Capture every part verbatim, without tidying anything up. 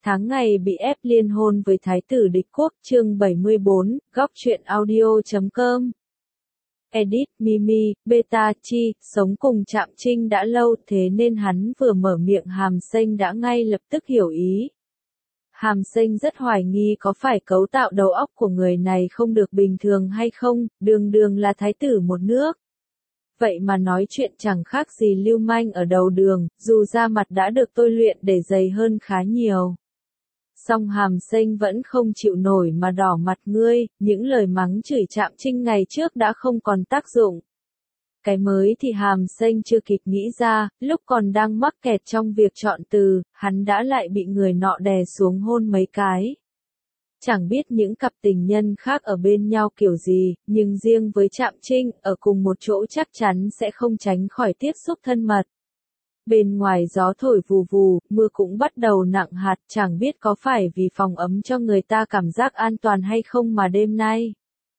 tháng ngày bị ép liên hôn với thái tử địch quốc, chương bảy mươi bốn, góc truyện audio chấm com. Edit, Mimi, Beta, Chi, sống cùng Trạm Trinh đã lâu thế nên hắn vừa mở miệng Hàm Xanh đã ngay lập tức hiểu ý. Hàm Xanh rất hoài nghi có phải cấu tạo đầu óc của người này không được bình thường hay không, đường đường là thái tử một nước. Vậy mà nói chuyện chẳng khác gì lưu manh ở đầu đường, dù da mặt đã được tôi luyện để dày hơn khá nhiều. Song Hàm Xanh vẫn không chịu nổi mà đỏ mặt ngươi, những lời mắng chửi Trạm Trinh ngày trước đã không còn tác dụng. Cái mới thì Hàm Xanh chưa kịp nghĩ ra, lúc còn đang mắc kẹt trong việc chọn từ, hắn đã lại bị người nọ đè xuống hôn mấy cái. Chẳng biết những cặp tình nhân khác ở bên nhau kiểu gì, nhưng riêng với Trạm Trinh, ở cùng một chỗ chắc chắn sẽ không tránh khỏi tiếp xúc thân mật. Bên ngoài gió thổi vù vù, mưa cũng bắt đầu nặng hạt, chẳng biết có phải vì phòng ấm cho người ta cảm giác an toàn hay không mà đêm nay.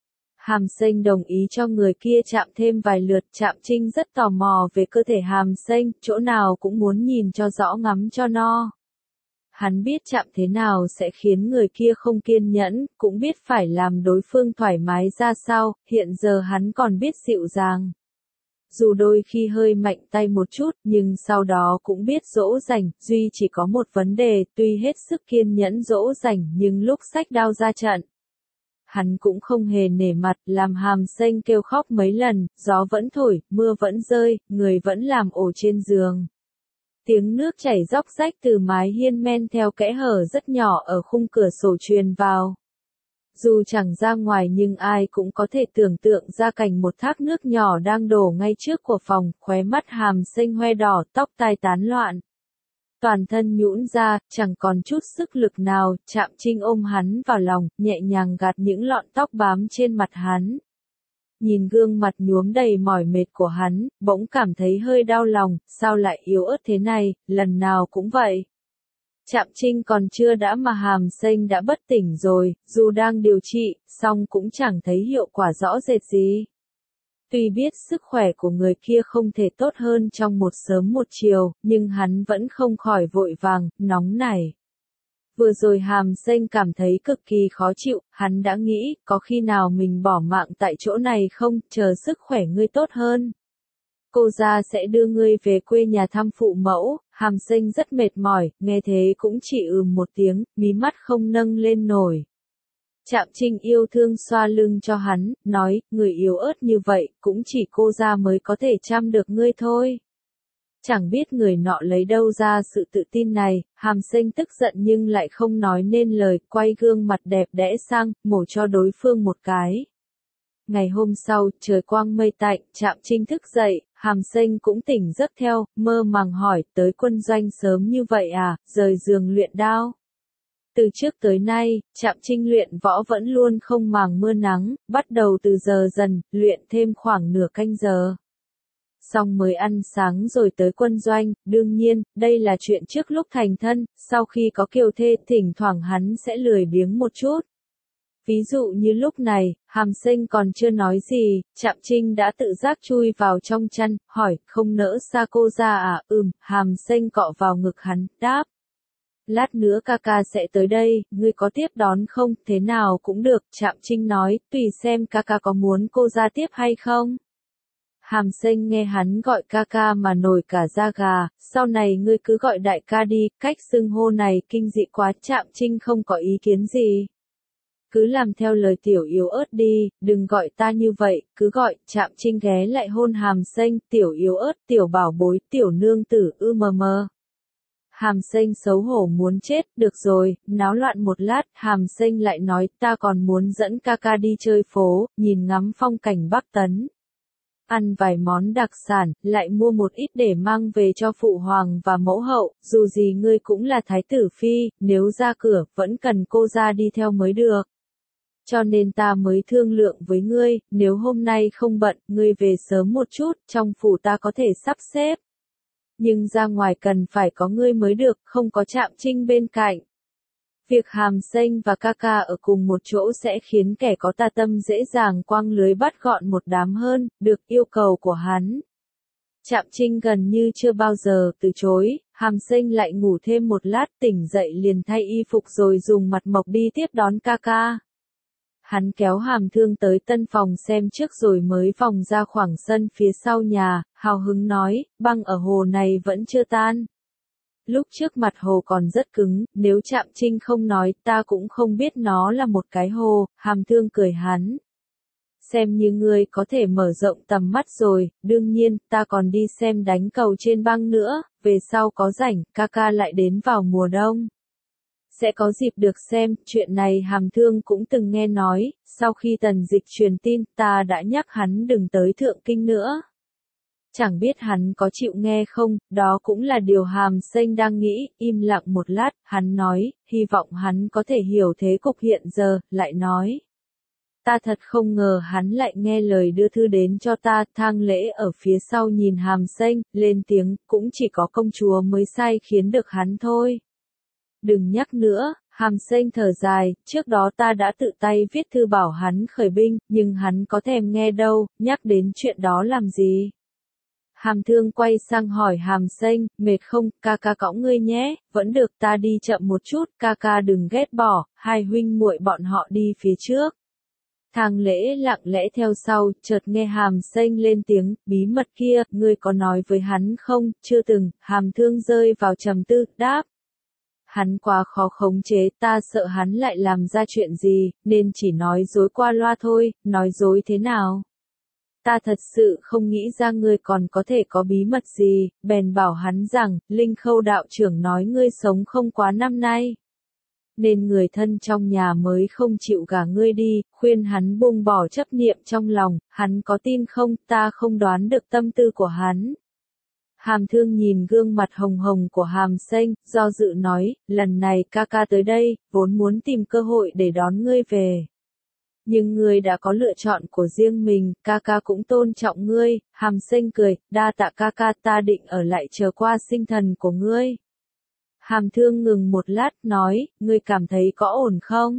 Hàm Xanh đồng ý cho người kia chạm thêm vài lượt, Trạm Trinh rất tò mò về cơ thể Hàm Xanh, chỗ nào cũng muốn nhìn cho rõ ngắm cho no. Hắn biết chạm thế nào sẽ khiến người kia không kiên nhẫn, cũng biết phải làm đối phương thoải mái ra sao, hiện giờ hắn còn biết dịu dàng. Dù đôi khi hơi mạnh tay một chút, nhưng sau đó cũng biết dỗ dành, duy chỉ có một vấn đề, tuy hết sức kiên nhẫn dỗ dành nhưng lúc xách đao ra trận. Hắn cũng không hề nể mặt, làm Hàm Xanh kêu khóc mấy lần, gió vẫn thổi, mưa vẫn rơi, người vẫn làm ổ trên giường. Tiếng nước chảy róc rách từ mái hiên men theo kẽ hở rất nhỏ ở khung cửa sổ truyền vào. Dù chẳng ra ngoài nhưng ai cũng có thể tưởng tượng ra cảnh một thác nước nhỏ đang đổ ngay trước của phòng, khóe mắt Hàm Xanh hoe đỏ, tóc tai tán loạn. Toàn thân nhũn ra, chẳng còn chút sức lực nào, Trạm Trinh ôm hắn vào lòng, nhẹ nhàng gạt những lọn tóc bám trên mặt hắn. Nhìn gương mặt nhuốm đầy mỏi mệt của hắn, bỗng cảm thấy hơi đau lòng, sao lại yếu ớt thế này, lần nào cũng vậy. Trạm Trinh còn chưa đã mà Hàm Xanh đã bất tỉnh rồi, dù đang điều trị, song cũng chẳng thấy hiệu quả rõ rệt gì. Tuy biết sức khỏe của người kia không thể tốt hơn trong một sớm một chiều, nhưng hắn vẫn không khỏi vội vàng, nóng nảy. Vừa rồi Hàm Xanh cảm thấy cực kỳ khó chịu, hắn đã nghĩ, có khi nào mình bỏ mạng tại chỗ này không, chờ sức khỏe ngươi tốt hơn. Cô ra sẽ đưa ngươi về quê nhà thăm phụ mẫu. Hàm Xanh rất mệt mỏi, nghe thế cũng chỉ ừm một tiếng, mí mắt không nâng lên nổi. Trạm Trinh yêu thương xoa lưng cho hắn, nói, người yếu ớt như vậy, cũng chỉ cô ra mới có thể chăm được ngươi thôi. Chẳng biết người nọ lấy đâu ra sự tự tin này, Hàm Xanh tức giận nhưng lại không nói nên lời, quay gương mặt đẹp đẽ sang, mổ cho đối phương một cái. Ngày hôm sau, trời quang mây tạnh, Trạm Trinh thức dậy, Hàm Xanh cũng tỉnh giấc theo, mơ màng hỏi, tới quân doanh sớm như vậy à, rời giường luyện đao. Từ trước tới nay, Trạm Trinh luyện võ vẫn luôn không màng mưa nắng, bắt đầu từ giờ dần, luyện thêm khoảng nửa canh giờ. Xong mới ăn sáng rồi tới quân doanh, đương nhiên, đây là chuyện trước lúc thành thân, sau khi có kiều thê, thỉnh thoảng hắn sẽ lười biếng một chút. Ví dụ như lúc này, Hàm Xanh còn chưa nói gì, Trạm Trinh đã tự giác chui vào trong chăn, hỏi, không nỡ xa cô ra à, ừm, Hàm Xanh cọ vào ngực hắn, đáp. Lát nữa ca ca sẽ tới đây, ngươi có tiếp đón không, thế nào cũng được, Trạm Trinh nói, tùy xem ca ca có muốn cô ra tiếp hay không. Hàm Xanh nghe hắn gọi ca ca mà nổi cả da gà, sau này ngươi cứ gọi đại ca đi, cách xưng hô này kinh dị quá, Trạm Trinh không có ý kiến gì. Cứ làm theo lời tiểu yếu ớt đi, đừng gọi ta như vậy, cứ gọi, Trạm Trinh ghé lại hôn Hàm Xanh, tiểu yếu ớt, tiểu bảo bối, tiểu nương tử, ư mờ mờ. Hàm Xanh xấu hổ muốn chết, được rồi, náo loạn một lát, Hàm Xanh lại nói, ta còn muốn dẫn ca ca đi chơi phố, nhìn ngắm phong cảnh Bắc Tấn. Ăn vài món đặc sản, lại mua một ít để mang về cho phụ hoàng và mẫu hậu, dù gì ngươi cũng là thái tử phi, nếu ra cửa, vẫn cần cô ra đi theo mới được. Cho nên ta mới thương lượng với ngươi, nếu hôm nay không bận, ngươi về sớm một chút, trong phủ ta có thể sắp xếp. Nhưng ra ngoài cần phải có ngươi mới được, không có Trạm Trinh bên cạnh. Việc Hàm Xanh và ca ca ở cùng một chỗ sẽ khiến kẻ có tà tâm dễ dàng quăng lưới bắt gọn một đám hơn, được yêu cầu của hắn. Trạm Trinh gần như chưa bao giờ từ chối, Hàm Sinh lại ngủ thêm một lát, tỉnh dậy liền thay y phục rồi dùng mặt mộc đi tiếp đón ca ca. Hắn kéo Hàm Thương tới tân phòng xem trước rồi mới vòng ra khoảng sân phía sau nhà, hào hứng nói, băng ở hồ này vẫn chưa tan. Lúc trước mặt hồ còn rất cứng, nếu Trạm Trinh không nói ta cũng không biết nó là một cái hồ. Hàm Thương cười hắn. Xem như ngươi có thể mở rộng tầm mắt rồi, đương nhiên, ta còn đi xem đánh cầu trên băng nữa, về sau có rảnh, ca ca lại đến vào mùa đông. Sẽ có dịp được xem, chuyện này Hàm Thương cũng từng nghe nói, sau khi Tần Dịch truyền tin, ta đã nhắc hắn đừng tới Thượng Kinh nữa. Chẳng biết hắn có chịu nghe không, đó cũng là điều Hàm Sinh đang nghĩ, im lặng một lát, hắn nói, hy vọng hắn có thể hiểu thế cục hiện giờ, lại nói. Ta thật không ngờ hắn lại nghe lời đưa thư đến cho ta. Thang Lễ ở phía sau nhìn Hàm Sinh, lên tiếng, cũng chỉ có công chúa mới sai khiến được hắn thôi. Đừng nhắc nữa. Hàm Sinh thở dài, trước đó ta đã tự tay viết thư bảo hắn khởi binh, nhưng hắn có thèm nghe đâu, nhắc đến chuyện đó làm gì. Hàm Thương quay sang hỏi Hàm Sinh, mệt không, ca ca cõng ngươi nhé, vẫn được, ta đi chậm một chút, ca ca đừng ghét bỏ, hai huynh muội bọn họ đi phía trước. Thang Lễ lặng lẽ theo sau, chợt nghe Hàm Sinh lên tiếng, bí mật kia, ngươi có nói với hắn không, chưa từng. Hàm Thương rơi vào trầm tư, đáp. Hắn quá khó khống chế, ta sợ hắn lại làm ra chuyện gì, nên chỉ nói dối qua loa thôi. Nói dối thế nào? Ta thật sự không nghĩ ra ngươi còn có thể có bí mật gì, bèn bảo hắn rằng, Linh Khâu đạo trưởng nói ngươi sống không quá năm nay. Nên người thân trong nhà mới không chịu gả ngươi đi, khuyên hắn buông bỏ chấp niệm trong lòng, hắn có tin không, ta không đoán được tâm tư của hắn. Hàm Thương nhìn gương mặt hồng hồng của Hàm Sinh, do dự nói, lần này ca ca tới đây, vốn muốn tìm cơ hội để đón ngươi về. Nhưng ngươi đã có lựa chọn của riêng mình, ca ca cũng tôn trọng ngươi. Hàm Sinh cười, đa tạ ca ca, ta định ở lại chờ qua sinh thần của ngươi. Hàm Thương ngừng một lát, nói, ngươi cảm thấy có ổn không?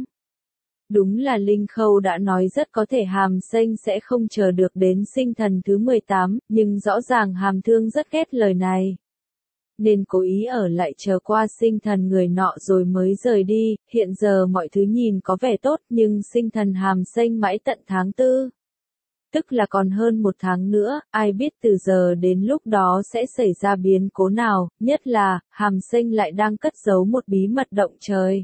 Đúng là Linh Khâu đã nói rất có thể Hàm Sinh sẽ không chờ được đến sinh thần thứ mười tám, nhưng rõ ràng Hàm Thương rất ghét lời này. Nên cố ý ở lại chờ qua sinh thần người nọ rồi mới rời đi. Hiện giờ mọi thứ nhìn có vẻ tốt, nhưng sinh thần Hàm Sinh mãi tận tháng tư. Tức là còn hơn một tháng nữa, ai biết từ giờ đến lúc đó sẽ xảy ra biến cố nào, nhất là, Hàm Sinh lại đang cất giấu một bí mật động trời.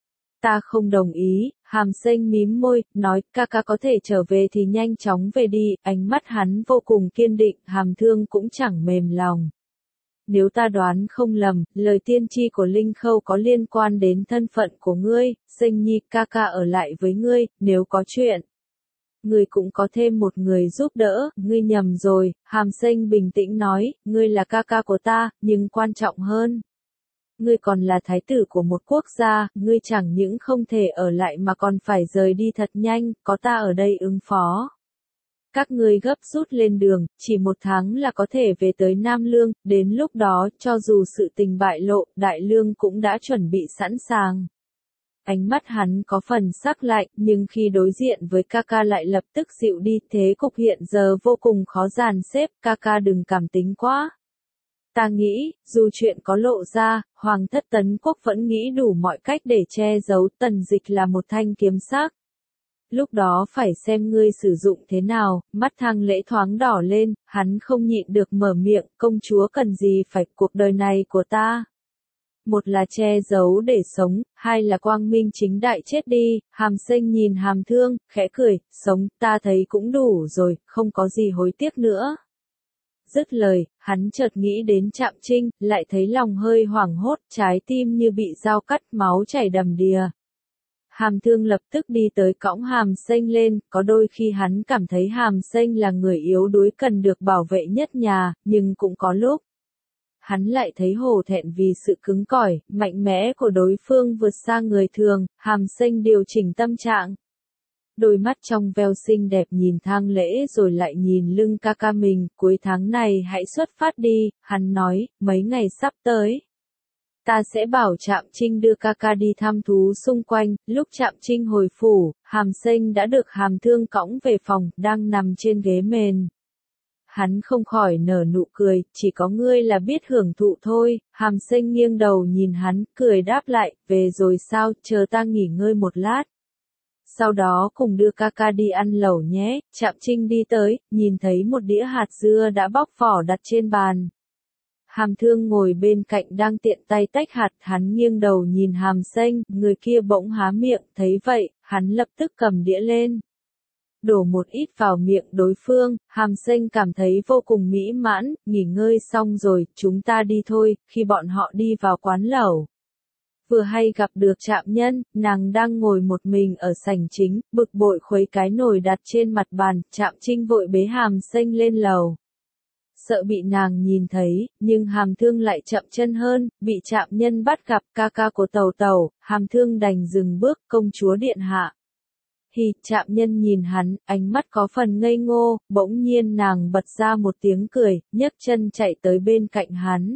Ta không đồng ý. Hàm Sinh mím môi, nói, ca ca có thể trở về thì nhanh chóng về đi. Ánh mắt hắn vô cùng kiên định, Hàm Thương cũng chẳng mềm lòng. Nếu ta đoán không lầm, lời tiên tri của Linh Khâu có liên quan đến thân phận của ngươi. Sinh nhi, ca ca ở lại với ngươi, nếu có chuyện. Ngươi cũng có thêm một người giúp đỡ. Ngươi nhầm rồi. Hàm Sinh bình tĩnh nói, ngươi là ca ca của ta, nhưng quan trọng hơn. Ngươi còn là thái tử của một quốc gia, ngươi chẳng những không thể ở lại mà còn phải rời đi thật nhanh, có ta ở đây ứng phó. Các ngươi gấp rút lên đường, chỉ một tháng là có thể về tới Nam Lương, đến lúc đó, cho dù sự tình bại lộ, Đại Lương cũng đã chuẩn bị sẵn sàng. Ánh mắt hắn có phần sắc lạnh, nhưng khi đối diện với ca ca lại lập tức dịu đi, thế cục hiện giờ vô cùng khó dàn xếp, ca ca đừng cảm tính quá. Ta nghĩ, dù chuyện có lộ ra, Hoàng thất Tấn Quốc vẫn nghĩ đủ mọi cách để che giấu. Tần Dịch là một thanh kiếm sắc. Lúc đó phải xem ngươi sử dụng thế nào. Mắt Thang Lễ thoáng đỏ lên, hắn không nhịn được mở miệng, công chúa cần gì phải cuộc đời này của ta. Một là che giấu để sống, hai là quang minh chính đại chết đi. Hàm Sinh nhìn Hàm Thương, khẽ cười, sống, ta thấy cũng đủ rồi, không có gì hối tiếc nữa. Dứt lời, hắn chợt nghĩ đến Trạm Trinh, lại thấy lòng hơi hoảng hốt, trái tim như bị dao cắt, máu chảy đầm đìa. Hàm Thương lập tức đi tới cõng Hàm Sinh lên, có đôi khi hắn cảm thấy Hàm Sinh là người yếu đuối cần được bảo vệ nhất nhà, nhưng cũng có lúc. Hắn lại thấy hổ thẹn vì sự cứng cỏi, mạnh mẽ của đối phương vượt xa người thường. Hàm Sinh điều chỉnh tâm trạng. Đôi mắt trong veo xinh đẹp nhìn Thang Lễ rồi lại nhìn lưng ca ca mình, cuối tháng này hãy xuất phát đi, hắn nói, mấy ngày sắp tới. Ta sẽ bảo Trạm Trinh đưa ca ca đi thăm thú xung quanh. Lúc Trạm Trinh hồi phủ, Hàm Sinh đã được Hàm Thương cõng về phòng, đang nằm trên ghế mền. hắn không khỏi nở nụ cười, chỉ có ngươi là biết hưởng thụ thôi, Hàm Sinh nghiêng đầu nhìn hắn, cười đáp lại, về rồi sao, chờ ta nghỉ ngơi một lát. Sau đó cùng đưa ca ca đi ăn lẩu nhé, Trạm Trinh đi tới, nhìn thấy một đĩa hạt dưa đã bóc vỏ đặt trên bàn. Hàm Thương ngồi bên cạnh đang tiện tay tách hạt, hắn nghiêng đầu nhìn Hàm Sinh, người kia bỗng há miệng, thấy vậy, hắn lập tức cầm đĩa lên. Đổ một ít vào miệng đối phương, Hàm Sinh cảm thấy vô cùng mỹ mãn, nghỉ ngơi xong rồi, chúng ta đi thôi, khi bọn họ đi vào quán lẩu. Vừa hay gặp được Trạm Nhân, nàng đang ngồi một mình ở sảnh chính, bực bội khuấy cái nồi đặt trên mặt bàn, Trạm Trinh vội bế Hàm Sinh lên lầu. Sợ bị nàng nhìn thấy, nhưng Hàm Thương lại chậm chân hơn, bị Trạm Nhân bắt gặp ca ca của Tẩu Tẩu, Hàm Thương đành dừng bước, công chúa điện hạ. Hì, Trạm Nhân nhìn hắn, ánh mắt có phần ngây ngô, bỗng nhiên nàng bật ra một tiếng cười, nhấc chân chạy tới bên cạnh hắn.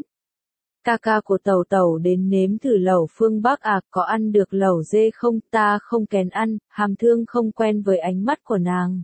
Ca ca của Tẩu Tẩu đến nếm thử lẩu phương Bắc à, có ăn được lẩu dê không, ta không kén ăn, Hàm Thương không quen với ánh mắt của nàng.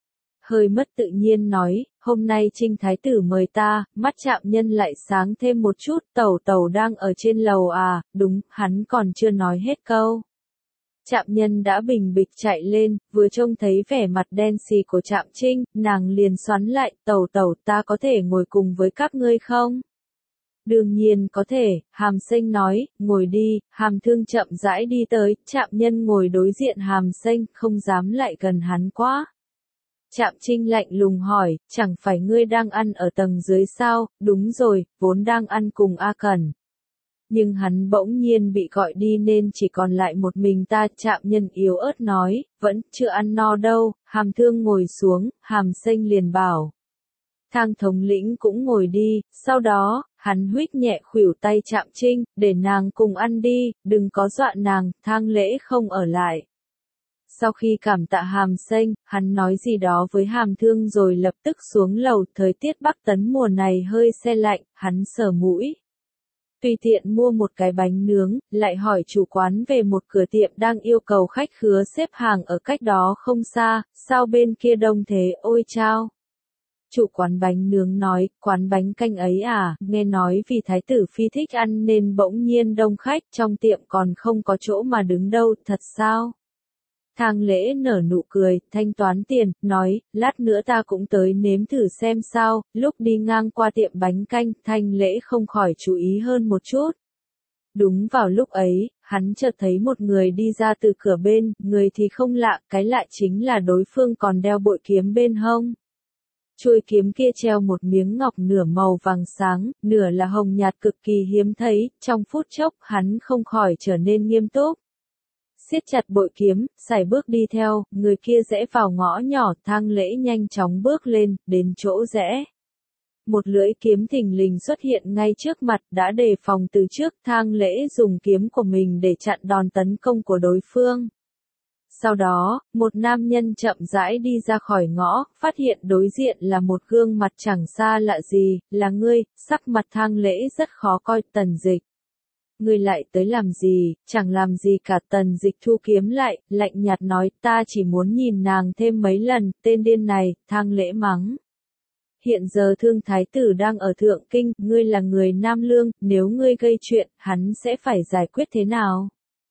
Hơi mất tự nhiên nói, hôm nay Trinh Thái Tử mời ta, mắt Trạm Nhân lại sáng thêm một chút, Tẩu Tẩu đang ở trên lầu à, đúng, hắn còn chưa nói hết câu. Trạm Nhân đã bình bịch chạy lên, vừa trông thấy vẻ mặt đen xì của Trạm Trinh, nàng liền xoắn lại, Tẩu Tẩu ta có thể ngồi cùng với các ngươi không? Đương nhiên có thể, Hàm Sinh nói, ngồi đi, Hàm Thương chậm rãi đi tới, Trạm Nhân ngồi đối diện Hàm Sinh, không dám lại gần hắn quá. Trạm Trinh lạnh lùng hỏi, chẳng phải ngươi đang ăn ở tầng dưới sao, đúng rồi, vốn đang ăn cùng A Cẩn. Nhưng hắn bỗng nhiên bị gọi đi nên chỉ còn lại một mình ta, Trạm Nhân yếu ớt nói, vẫn chưa ăn no đâu, Hàm Thương ngồi xuống, Hàm Sinh liền bảo. Thang thống lĩnh cũng ngồi đi, sau đó, hắn huých nhẹ khuỷu tay Trạm Trinh, để nàng cùng ăn đi, đừng có dọa nàng, Thang lễ không ở lại. Sau khi cảm tạ Hàm Sinh, hắn nói gì đó với Hàm Thương rồi lập tức xuống lầu, thời tiết Bắc Tấn mùa này hơi se lạnh, hắn sờ mũi. Tùy tiện mua một cái bánh nướng, lại hỏi chủ quán về một cửa tiệm đang yêu cầu khách khứa xếp hàng ở cách đó không xa, sao bên kia đông thế, ôi chao. Chủ quán bánh nướng nói, quán bánh canh ấy à, nghe nói vì Thái tử Phi thích ăn nên bỗng nhiên đông khách, trong tiệm còn không có chỗ mà đứng đâu, thật sao? Thang lễ nở nụ cười, thanh toán tiền, nói, lát nữa ta cũng tới nếm thử xem sao, lúc đi ngang qua tiệm bánh canh, Thanh lễ không khỏi chú ý hơn một chút. Đúng vào lúc ấy, hắn chợt thấy một người đi ra từ cửa bên, người thì không lạ, cái lạ chính là đối phương còn đeo bội kiếm bên hông. Chuôi kiếm kia treo một miếng ngọc nửa màu vàng sáng, nửa là hồng nhạt cực kỳ hiếm thấy, trong phút chốc hắn không khỏi trở nên nghiêm túc. Siết chặt bội kiếm, sải bước đi theo, người kia rẽ vào ngõ nhỏ, Thang lễ nhanh chóng bước lên, đến chỗ rẽ. Một lưỡi kiếm thình lình xuất hiện ngay trước mặt, đã đề phòng từ trước, Thang lễ dùng kiếm của mình để chặn đòn tấn công của đối phương. Sau đó, một nam nhân chậm rãi đi ra khỏi ngõ, phát hiện đối diện là một gương mặt chẳng xa lạ gì, là ngươi, sắc mặt Thang lễ rất khó coi, Tần Dịch. Ngươi lại tới làm gì, chẳng làm gì cả, Tần Dịch thu kiếm lại, lạnh nhạt nói, ta chỉ muốn nhìn nàng thêm mấy lần, tên điên này, Thang lễ mắng. Hiện giờ Thương Thái tử đang ở Thượng Kinh, ngươi là người Nam Lương, nếu ngươi gây chuyện, hắn sẽ phải giải quyết thế nào?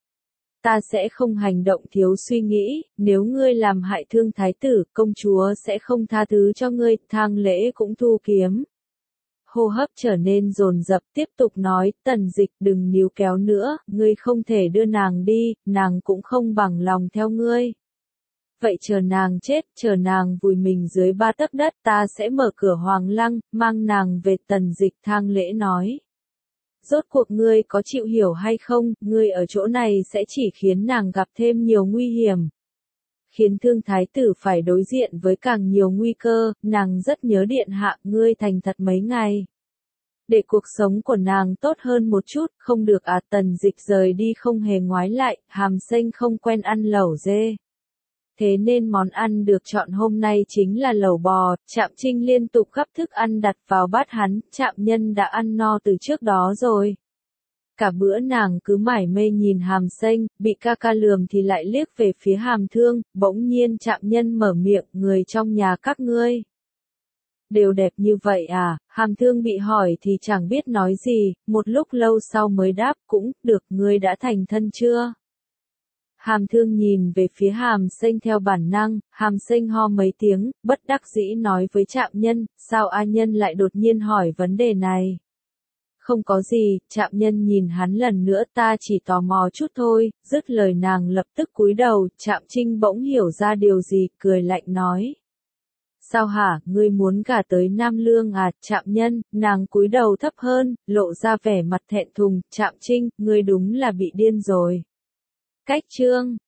Ta sẽ không hành động thiếu suy nghĩ, nếu ngươi làm hại Thương Thái tử, công chúa sẽ không tha thứ cho ngươi, Thang lễ cũng thu kiếm. Hô hấp trở nên dồn dập, tiếp tục nói, Tần Dịch đừng níu kéo nữa, ngươi không thể đưa nàng đi, nàng cũng không bằng lòng theo ngươi. Vậy chờ nàng chết, chờ nàng vùi mình dưới ba tấc đất, ta sẽ mở cửa Hoàng Lăng, mang nàng về, Tần Dịch. Thang lễ nói. Rốt cuộc ngươi có chịu hiểu hay không, ngươi ở chỗ này sẽ chỉ khiến nàng gặp thêm nhiều nguy hiểm. Khiến Thương Thái tử phải đối diện với càng nhiều nguy cơ, nàng rất nhớ điện hạ, ngươi thành thật mấy ngày. Để cuộc sống của nàng tốt hơn một chút, không được à, Tần Dịch rời đi không hề ngoái lại, Hàm Sinh không quen ăn lẩu dê. Thế nên món ăn được chọn hôm nay chính là lẩu bò, Trạm Trinh liên tục gắp thức ăn đặt vào bát hắn, Trạm Nhân đã ăn no từ trước đó rồi. Cả bữa nàng cứ mải mê nhìn Hàm Sinh, bị ca ca lườm thì lại liếc về phía Hàm Thương, bỗng nhiên Trạm Nhân mở miệng, người trong nhà các ngươi. đều đẹp như vậy à, Hàm Thương bị hỏi thì chẳng biết nói gì, một lúc lâu sau mới đáp cũng, được, ngươi đã thành thân chưa? Hàm Thương nhìn về phía Hàm Sinh theo bản năng, Hàm Sinh ho mấy tiếng, bất đắc dĩ nói với Trạm Nhân, sao A Nhân lại đột nhiên hỏi vấn đề này? Không có gì, Trạm Nhân nhìn hắn lần nữa, ta chỉ tò mò chút thôi, dứt lời nàng lập tức cúi đầu, Trạm Trinh bỗng hiểu ra điều gì, cười lạnh nói. Sao hả, ngươi muốn gả tới Nam Lương à, Trạm Nhân, nàng cúi đầu thấp hơn, lộ ra vẻ mặt thẹn thùng, Trạm Trinh, ngươi đúng là bị điên rồi. Cách chương